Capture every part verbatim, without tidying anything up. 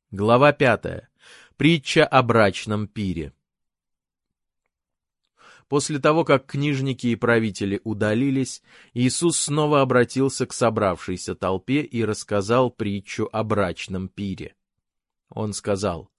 Глава пятая. Притча о брачном пире. После того, как книжники и правители удалились, Иисус снова обратился к собравшейся толпе и рассказал притчу о брачном пире. Он сказал: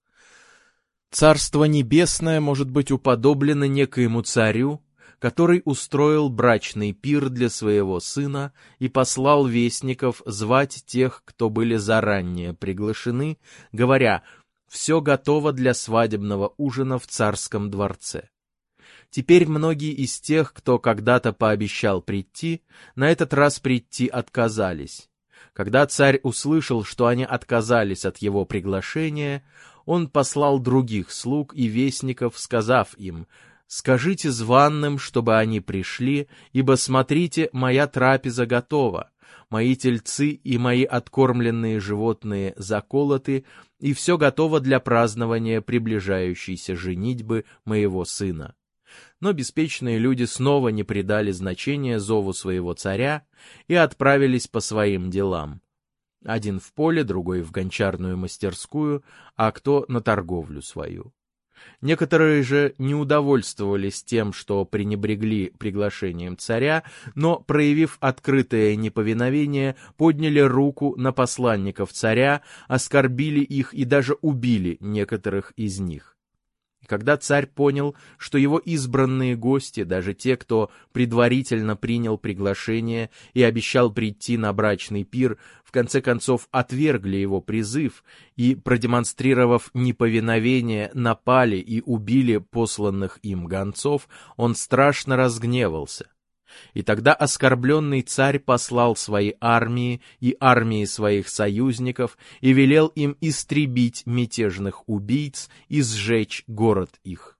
«Царство небесное может быть уподоблено некоему царю, который устроил брачный пир для своего сына и послал вестников звать тех, кто были заранее приглашены, говоря: «Все готово для свадебного ужина в царском дворце». Теперь многие из тех, кто когда-то пообещал прийти, на этот раз прийти отказались. Когда царь услышал, что они отказались от его приглашения, он послал других слуг и вестников, сказав им: «Скажите званным, чтобы они пришли, ибо, смотрите, моя трапеза готова, мои тельцы и мои откормленные животные заколоты, и все готово для празднования приближающейся женитьбы моего сына». Но беспечные люди снова не придали значения зову своего царя и отправились по своим делам. Один в поле, другой в гончарную мастерскую, а кто на торговлю свою. Некоторые же не удовольствовались тем, что пренебрегли приглашением царя, но, проявив открытое неповиновение, подняли руку на посланников царя, оскорбили их и даже убили некоторых из них. Когда царь понял, что его избранные гости, даже те, кто предварительно принял приглашение и обещал прийти на брачный пир, в конце концов отвергли его призыв и, продемонстрировав неповиновение, напали и убили посланных им гонцов, он страшно разгневался. И тогда оскорбленный царь послал свои армии и армии своих союзников и велел им истребить мятежных убийц и сжечь город их.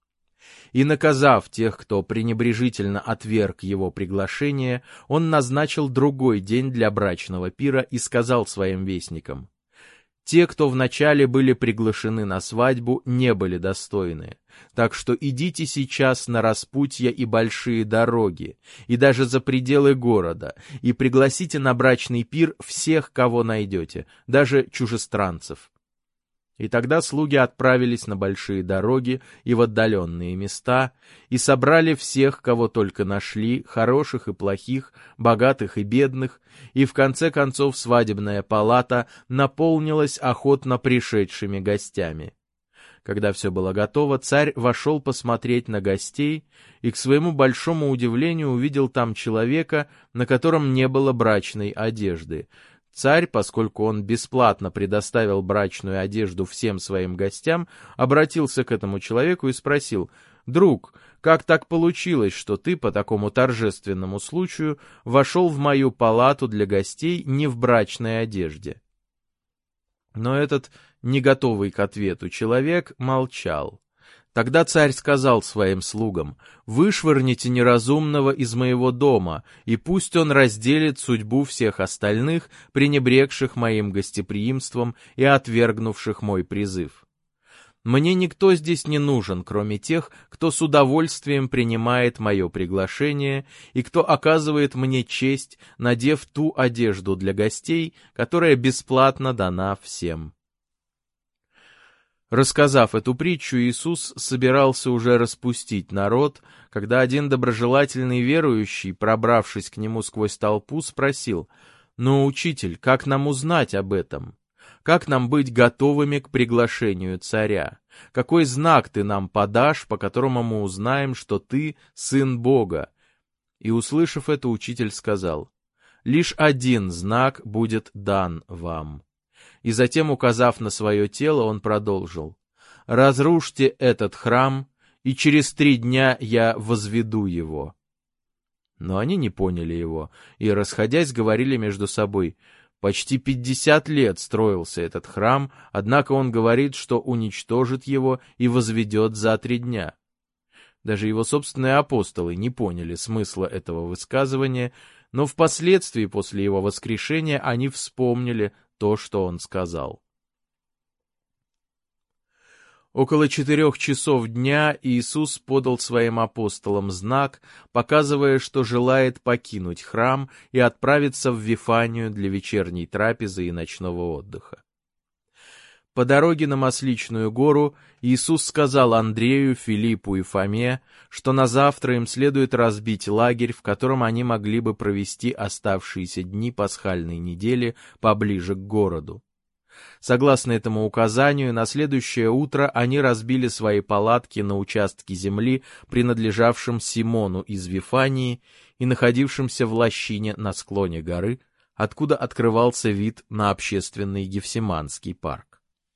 И, наказав тех, кто пренебрежительно отверг его приглашение, он назначил другой день для брачного пира и сказал своим вестникам: «Те, кто вначале были приглашены на свадьбу, не были достойны. Так что идите сейчас на распутья и большие дороги, и даже за пределы города, и пригласите на брачный пир всех, кого найдете, даже чужестранцев». И тогда слуги отправились на большие дороги и в отдаленные места, и собрали всех, кого только нашли, хороших и плохих, богатых и бедных, и в конце концов свадебная палата наполнилась охотно пришедшими гостями. Когда все было готово, царь вошел посмотреть на гостей, и к своему большому удивлению увидел там человека, на котором не было брачной одежды. Царь, поскольку он бесплатно предоставил брачную одежду всем своим гостям, обратился к этому человеку и спросил: «Друг, как так получилось, что ты по такому торжественному случаю вошел в мою палату для гостей не в брачной одежде?» Но этот, не готовый к ответу человек, молчал. Тогда царь сказал своим слугам: «Вышвырните неразумного из моего дома, и пусть он разделит судьбу всех остальных, пренебрегших моим гостеприимством и отвергнувших мой призыв. Мне никто здесь не нужен, кроме тех, кто с удовольствием принимает мое приглашение и кто оказывает мне честь, надев ту одежду для гостей, которая бесплатно дана всем». Рассказав эту притчу, Иисус собирался уже распустить народ, когда один доброжелательный верующий, пробравшись к нему сквозь толпу, спросил: «Но, учитель, как нам узнать об этом? Как нам быть готовыми к приглашению царя? Какой знак ты нам подашь, по которому мы узнаем, что ты сын Бога?» И, услышав это, учитель сказал: «Лишь один знак будет дан вам». И затем, указав на свое тело, он продолжил: «Разрушьте этот храм, и через три дня я возведу его». Но они не поняли его, и, расходясь, говорили между собой: «Почти пятьдесят лет строился этот храм, однако он говорит, что уничтожит его и возведет за три дня». Даже его собственные апостолы не поняли смысла этого высказывания, но впоследствии, после его воскрешения, они вспомнили то, что он сказал. Около четырех часов дня Иисус подал своим апостолам знак, показывая, что желает покинуть храм и отправиться в Вифанию для вечерней трапезы и ночного отдыха. По дороге на Масличную гору Иисус сказал Андрею, Филиппу и Фоме, что на завтра им следует разбить лагерь, в котором они могли бы провести оставшиеся дни пасхальной недели поближе к городу. Согласно этому указанию, на следующее утро они разбили свои палатки на участке земли, принадлежавшем Симону из Вифании и находившемся в лощине на склоне горы, откуда открывался вид на общественный Гефсиманский парк.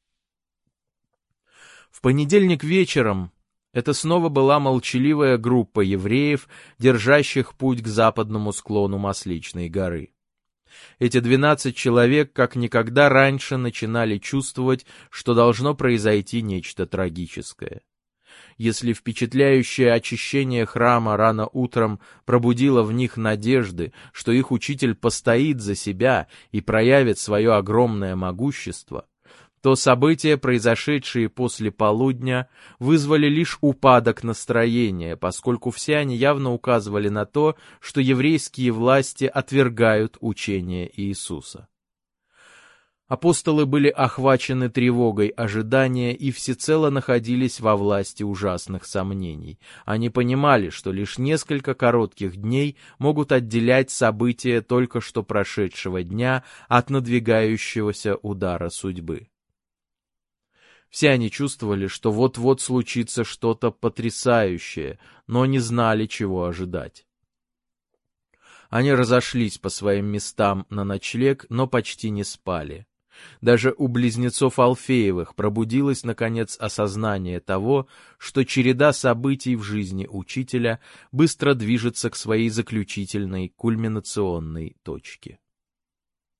В понедельник вечером это снова была молчаливая группа евреев, держащих путь к западному склону Масличной горы. Эти двенадцать человек как никогда раньше начинали чувствовать, что должно произойти нечто трагическое. Если впечатляющее очищение храма рано утром пробудило в них надежды, что их учитель постоит за себя и проявит свое огромное могущество, то события, произошедшие после полудня, вызвали лишь упадок настроения, поскольку все они явно указывали на то, что еврейские власти отвергают учение Иисуса. Апостолы были охвачены тревогой ожидания и всецело находились во власти ужасных сомнений. Они понимали, что лишь несколько коротких дней могут отделять события только что прошедшего дня от надвигающегося удара судьбы. Все они чувствовали, что вот-вот случится что-то потрясающее, но не знали, чего ожидать. Они разошлись по своим местам на ночлег, но почти не спали. Даже у близнецов Алфеевых пробудилось, наконец, осознание того, что череда событий в жизни учителя быстро движется к своей заключительной, кульминационной точке.